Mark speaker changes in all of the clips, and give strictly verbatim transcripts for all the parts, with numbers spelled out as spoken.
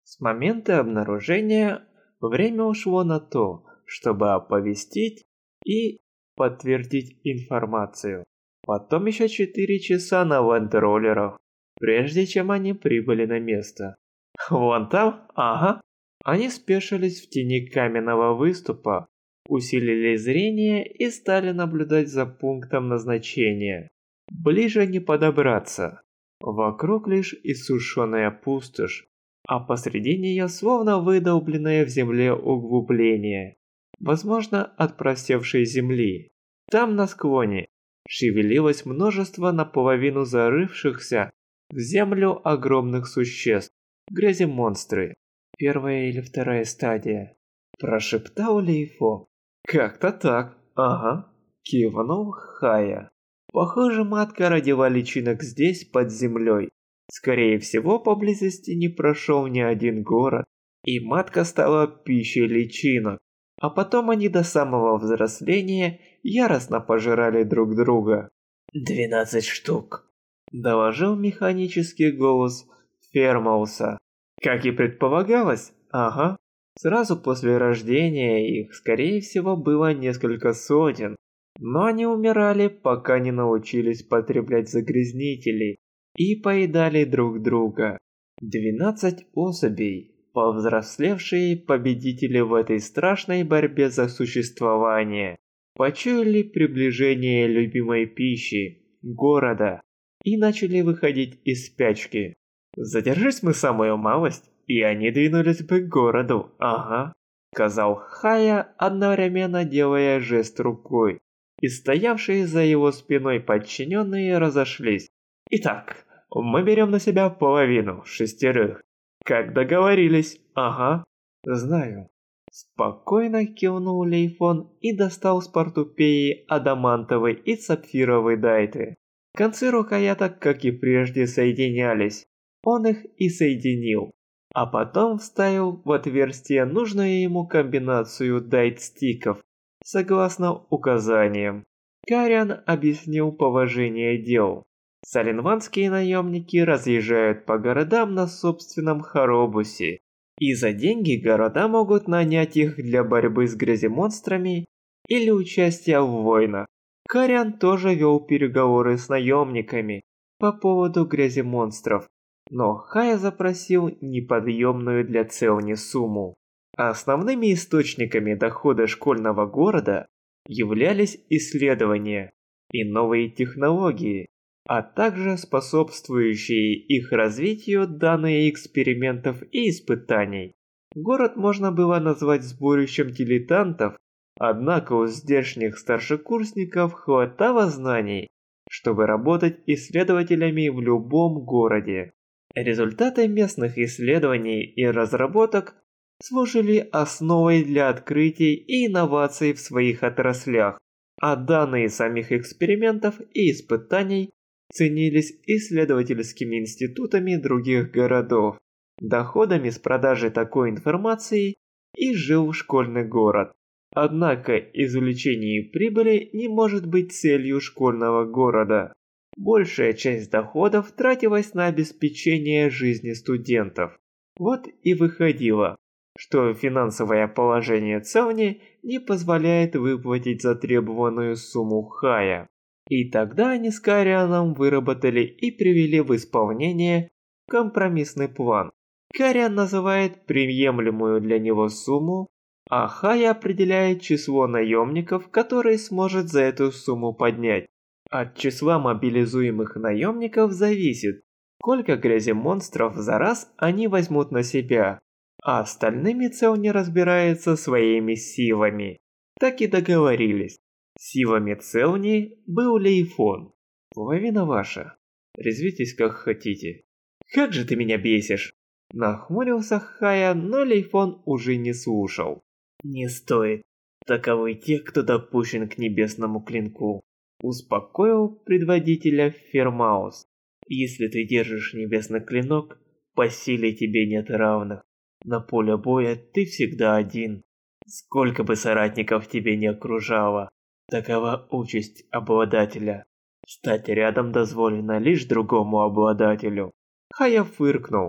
Speaker 1: С момента обнаружения время ушло на то, чтобы оповестить и подтвердить информацию. Потом еще четыре часа на ленд-роллерах, прежде чем они прибыли на место. Вон там, ага. Они спешились в тени каменного выступа, усилили зрение и стали наблюдать за пунктом назначения. Ближе не подобраться. Вокруг лишь иссушенная пустошь, а посреди нее словно выдолбленное в земле углубление. Возможно, от просевшей земли. Там на склоне шевелилось множество наполовину зарывшихся в землю огромных существ. Гряземонстры. Первая или вторая стадия. Прошептал Лейфо. Как-то так, ага. Кивнул Хая. Похоже, матка родила личинок здесь, под землей. Скорее всего, поблизости не прошел ни один город, и матка стала пищей личинок. А потом они до самого взросления яростно пожирали друг друга. «Двенадцать штук», – доложил механический голос Фермауса. Как и предполагалось, ага. Сразу после рождения их, скорее всего, было несколько сотен. Но они умирали, пока не научились потреблять загрязнителей и поедали друг друга. Двенадцать особей, повзрослевшие победители в этой страшной борьбе за существование, почуяли приближение любимой пищи, города, и начали выходить из спячки. Задержись мы самую малость, и они двинулись бы к городу, ага, сказал Хая, одновременно делая жест рукой. И стоявшие за его спиной подчиненные разошлись. Итак, мы берем на себя половину, шестерых. Как договорились, ага. Знаю. Спокойно кивнул Лейфон и достал с портупеи адамантовый и сапфировый дайты. Концы рукояток, как и прежде, соединялись. Он их и соединил. А потом вставил в отверстие нужную ему комбинацию дайт-стиков. Согласно указаниям, Кариан объяснил положение дел. Саленванские наемники разъезжают по городам на собственном хоробусе, и за деньги города могут нанять их для борьбы с гряземонстрами или участия в войнах. Кариан тоже вел переговоры с наемниками по поводу гряземонстров, но Хая запросил неподъемную для Целни сумму. Основными источниками дохода школьного города являлись исследования и новые технологии, а также способствующие их развитию данные экспериментов и испытаний. Город можно было назвать сборищем дилетантов, однако у здешних старшекурсников хватало знаний, чтобы работать исследователями в любом городе. Результаты местных исследований и разработок служили основой для открытий и инноваций в своих отраслях, а данные самих экспериментов и испытаний ценились исследовательскими институтами других городов. Доходами с продажи такой информации и жил школьный город. Однако извлечение прибыли не может быть целью школьного города. Большая часть доходов тратилась на обеспечение жизни студентов. Вот и выходило, что финансовое положение Целни не позволяет выплатить затребованную сумму Хая. И тогда они с Карианом выработали и привели в исполнение компромиссный план. Кариан называет приемлемую для него сумму, а Хая определяет число наемников, которые сможет за эту сумму поднять. От числа мобилизуемых наемников зависит, сколько гряземонстров за раз они возьмут на себя, а остальными Целни разбирается своими силами. Так и договорились. Силами Целни был Лейфон. Половина ваша. Резвитесь как хотите. Как же ты меня бесишь! Нахмурился Хая, но Лейфон уже не слушал. Не стоит. Таковы те, кто допущен к небесному клинку. Успокоил предводителя Фермаус. Если ты держишь небесный клинок, по силе тебе нет равных. На поле боя ты всегда один. Сколько бы соратников тебе не окружало, такова участь обладателя. Стать рядом дозволено лишь другому обладателю. Хая фыркнул.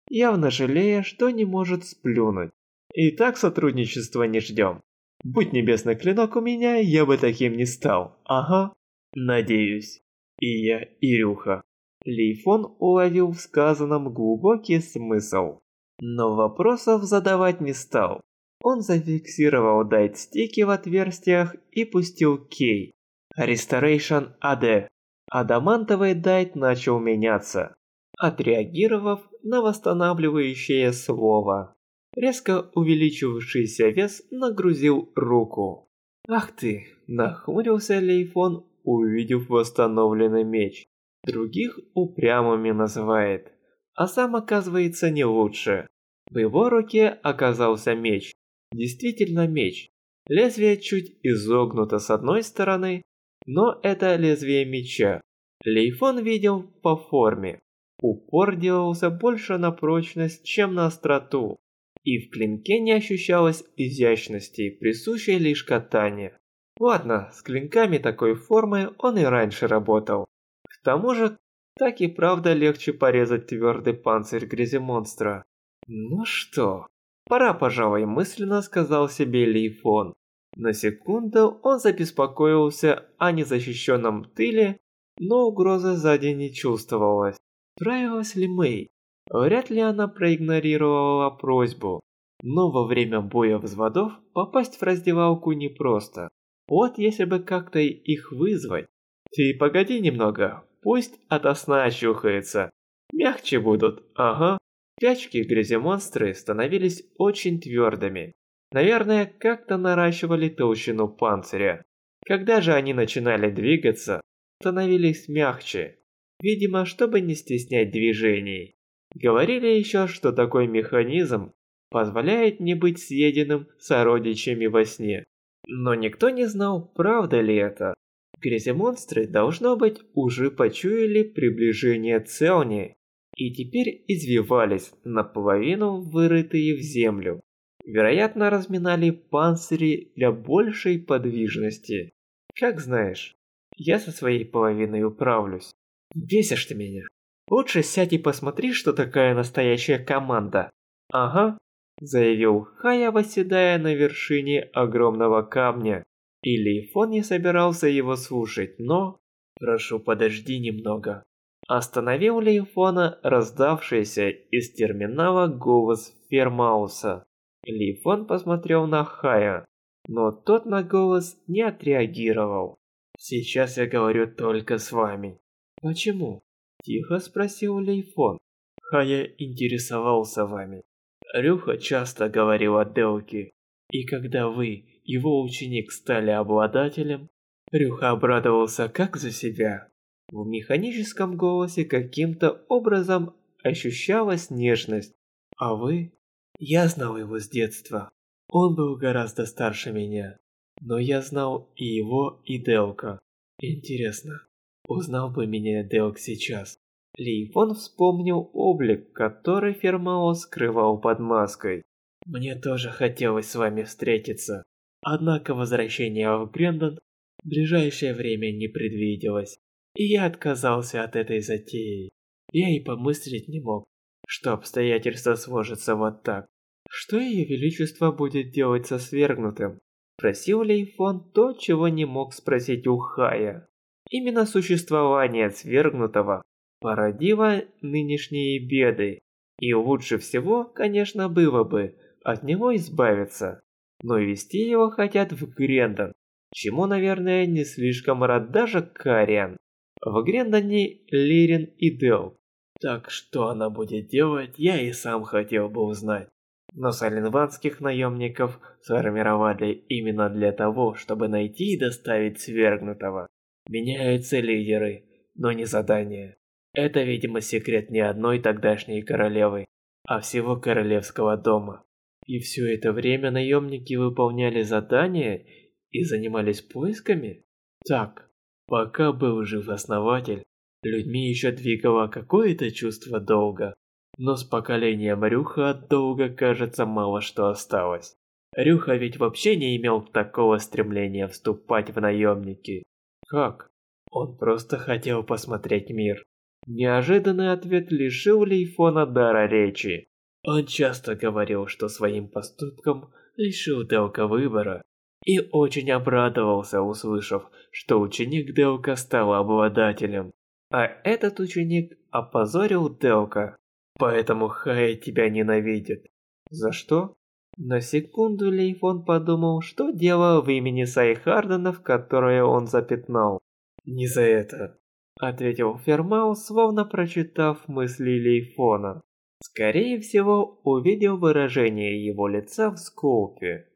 Speaker 1: явно жалея, что не может сплюнуть. И так сотрудничества не ждем. Будь небесный клинок у меня, я бы таким не стал. Ага. Надеюсь. И я, и Рюха. Лейфон уловил в сказанном глубокий смысл. Но вопросов задавать не стал. Он зафиксировал дайт-стики в отверстиях и пустил кей. Restoration эй ди. Адамантовый дайт начал меняться, отреагировав на восстанавливающее слово. Резко увеличившийся вес нагрузил руку. Ах ты, нахмурился Лейфон, увидев восстановленный меч. Других упрямыми называет, а сам оказывается не лучше. В его руке оказался меч. Действительно меч. Лезвие чуть изогнуто с одной стороны, но это лезвие меча. Лейфон видел по форме. Упор делался больше на прочность, чем на остроту. И в клинке не ощущалось изящности, присущей лишь катане. Ладно, с клинками такой формы он и раньше работал. К тому же, так и правда легче порезать твердый панцирь гряземонстра. Ну что, пора, пожалуй, мысленно сказал себе Лейфон. На секунду он забеспокоился о незащищенном тыле, но угрозы сзади не чувствовалось. Справилась ли Мэй? Вряд ли она проигнорировала просьбу. Но во время боя взводов попасть в раздевалку непросто. Вот если бы как-то их вызвать. Ты погоди немного, пусть ото сна очухается. Мягче будут, ага. Спячки гряземонстры становились очень твердыми. Наверное, как-то наращивали толщину панциря. Когда же они начинали двигаться, становились мягче. Видимо, чтобы не стеснять движений. Говорили еще, что такой механизм позволяет не быть съеденным сородичами во сне. Но никто не знал, правда ли это. Гряземонстры, должно быть, уже почуяли приближение Целни и теперь извивались, наполовину вырытые в землю. Вероятно, разминали панцири для большей подвижности. Как знаешь, я со своей половиной управлюсь. Бесишь ты меня. Лучше сядь и посмотри, что такая настоящая команда. Ага, заявил Хая, восседая на вершине огромного камня. И Лейфон не собирался его слушать, но... Прошу, подожди немного. Остановил Лейфона раздавшийся из терминала голос Фермауса. Лейфон посмотрел на Хая, но тот на голос не отреагировал. «Сейчас я говорю только с вами». «Почему?» – тихо спросил Лейфон. «Хая интересовался вами. Рюха часто говорил о Делке, и когда вы, его ученик, стали обладателем, Рюха обрадовался как за себя». В механическом голосе каким-то образом ощущалась нежность. «А вы?» «Я знал его с детства. Он был гораздо старше меня. Но я знал и его, и Делка. Интересно, узнал бы меня Делк сейчас?» Лейфон вспомнил облик, который Фермао скрывал под маской. «Мне тоже хотелось с вами встретиться. Однако возвращение в Грендон в ближайшее время не предвиделось. И я отказался от этой затеи. Я и помыслить не мог, что обстоятельства сложатся вот так. Что Ее Величество будет делать со свергнутым?» Спросил Лейфон то, чего не мог спросить у Хая. Именно существование свергнутого породило нынешние беды. И лучше всего, конечно, было бы от него избавиться. Но вести его хотят в Грендон, чему, наверное, не слишком рад даже Кариан. В Грендоне Лирин и Дел. Так что она будет делать, я и сам хотел бы узнать. Но саленванских наемников сформировали именно для того, чтобы найти и доставить свергнутого. Меняются лидеры, но не задания. Это, видимо, секрет не одной тогдашней королевы, а всего королевского дома. И все это время наемники выполняли задания и занимались поисками? Так, пока был жив основатель, людьми еще двигало какое-то чувство долга. Но с поколением Рюха от долга, кажется, мало что осталось. Рюха ведь вообще не имел такого стремления вступать в наемники. Как? Он просто хотел посмотреть мир. Неожиданный ответ лишил Лейфона дара речи. Он часто говорил, что своим поступком лишил Делка выбора, и очень обрадовался, услышав, что ученик Делка стал обладателем. А этот ученик опозорил Делка, поэтому Хая тебя ненавидит. За что? На секунду Лейфон подумал, что дело в имени Сайхарденов, которое он запятнал. «Не за это», — ответил Фермау, словно прочитав мысли Лейфона. Скорее всего, увидел выражение его лица в сколке.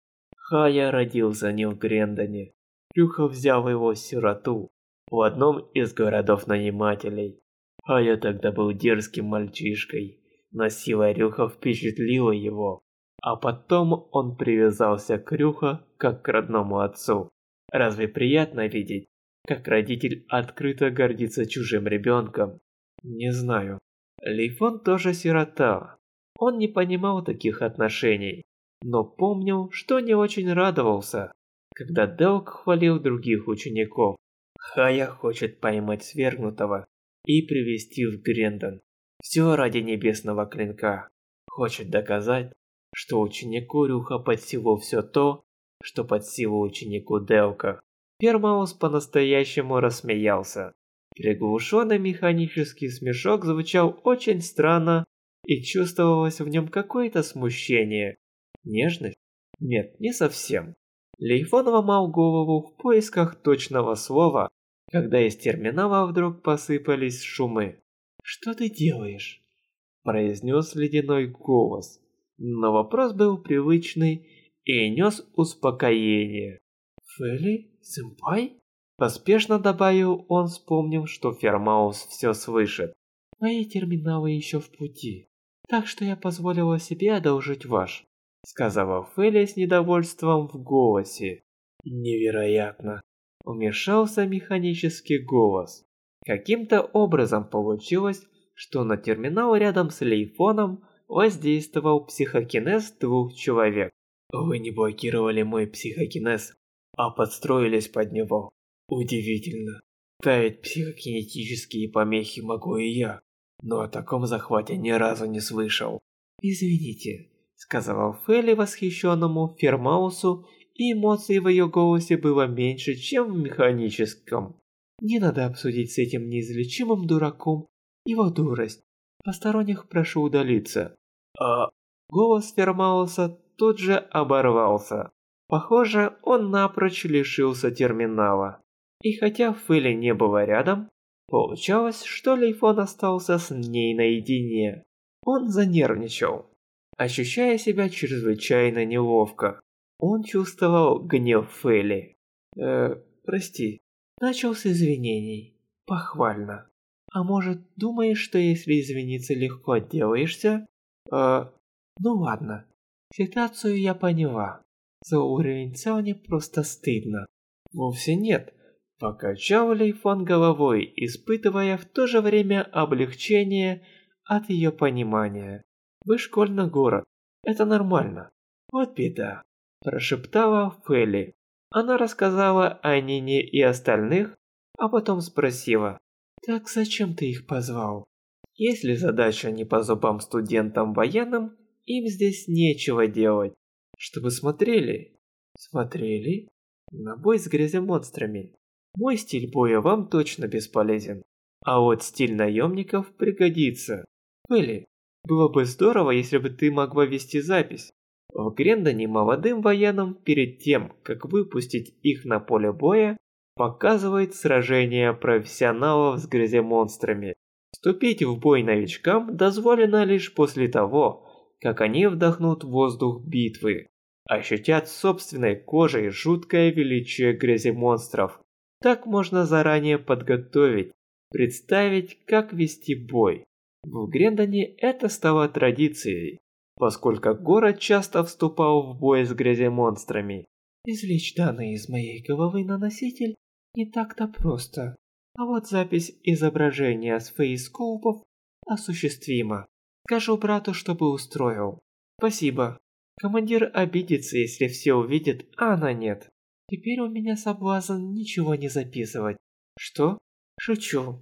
Speaker 1: Хая родился не в Грендоне. Рюха взял его сироту в одном из городов-нанимателей. Хая тогда был дерзким мальчишкой, но сила Рюха впечатлила его. А потом он привязался к Рюха как к родному отцу. Разве приятно видеть, как родитель открыто гордится чужим ребенком? Не знаю. Лейфон тоже сирота. Он не понимал таких отношений, но помнил, что не очень радовался, когда Делк хвалил других учеников. Хая хочет поймать свергнутого и привести в Грендон. Все ради небесного клинка. Хочет доказать, что ученику Рюха под силу все то, что под силу ученику Делка. Фермаус по-настоящему рассмеялся. Приглушенный механический смешок звучал очень странно, и чувствовалось в нем какое-то смущение. Нежность? Нет, не совсем. Лейфон ломал голову в поисках точного слова, когда из терминала вдруг посыпались шумы. «Что ты делаешь?» – произнес ледяной голос. Но вопрос был привычный и нес успокоение. «Фэли? Сэмпай?» Поспешно добавил он, вспомнив, что Фермаус все слышит. «Мои терминалы еще в пути, так что я позволила себе одолжить ваш», сказала Фэли с недовольством в голосе. «Невероятно!» Вмешался механический голос. Каким-то образом получилось, что на терминал рядом с Лейфоном воздействовал психокинез двух человек. «Вы не блокировали мой психокинез, а подстроились под него. Удивительно. Ставить психокинетические помехи могу и я, но о таком захвате ни разу не слышал». «Извините», — сказала Фэли восхищенному Фермаусу, и эмоций в ее голосе было меньше, чем в механическом. «Не надо обсудить с этим неизлечимым дураком его дурость. Посторонних прошу удалиться». А голос Фермауса тут же оборвался. Похоже, он напрочь лишился терминала. И хотя Фэли не было рядом, получалось, что Лейфон остался с ней наедине. Он занервничал, ощущая себя чрезвычайно неловко. Он чувствовал гнев Фэли. «Э, прости». Начал с извинений. Похвально. А может, думаешь, что если извиниться легко отделаешься? Э, ну ладно. Ситуацию я поняла. За уровень Цауни просто стыдно. Вовсе нет. Покачал Лейфон головой, испытывая в то же время облегчение от ее понимания. Вы школьный город. Это нормально. Вот беда. Прошептала Фэли. Она рассказала о Нине и остальных, а потом спросила. Так зачем ты их позвал? Если задача не по зубам студентам военным, им здесь нечего делать. Чтобы смотрели. Смотрели? На бой с гряземонстрами. Мой стиль боя вам точно бесполезен. А вот стиль наемников пригодится. Фэли, было бы здорово, если бы ты могла вести запись. В Грендоне молодым военным перед тем, как выпустить их на поле боя, показывает сражение профессионалов с гряземонстрами. Вступить в бой новичкам дозволено лишь после того, как они вдохнут воздух битвы, ощутят собственной кожей жуткое величие гряземонстров. Так можно заранее подготовить, представить, как вести бой. В Грендоне это стало традицией, поскольку город часто вступал в бой с гряземонстрами. Извлечь данные из моей головы на носитель не так-то просто, а вот запись изображения с фейскоупов осуществима. Скажу брату, чтобы устроил. Спасибо. Командир обидится, если все увидят, а она нет. Теперь у меня соблазн ничего не записывать. Что? Шучу.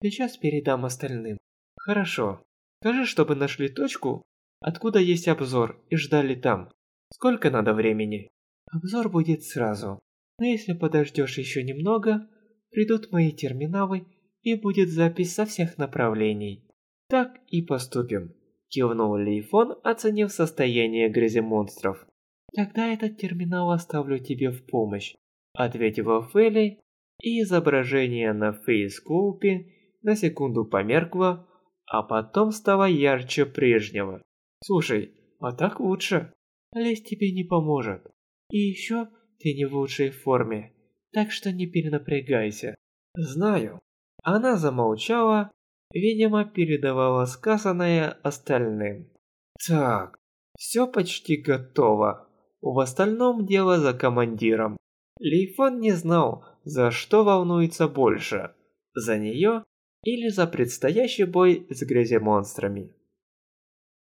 Speaker 1: Сейчас передам остальным. Хорошо. Скажи, чтобы нашли точку, откуда есть обзор, и ждали там. Сколько надо времени? Обзор будет сразу. Но если подождешь еще немного, придут мои терминалы и будет запись со всех направлений. Так и поступим. Кивнул Лейфон, оценив состояние гряземонстров. Тогда этот терминал оставлю тебе в помощь, ответила Фелли, и изображение на фейскоупе на секунду померкло, а потом стало ярче прежнего. Слушай, а так лучше. Лезть тебе не поможет. И еще ты не в лучшей форме, так что не перенапрягайся. Знаю. Она замолчала, видимо, передавала сказанное остальным. Так, все почти готово. В остальном дело за командиром. Лейфон не знал, за что волнуется больше. За нее или за предстоящий бой с гряземонстрами.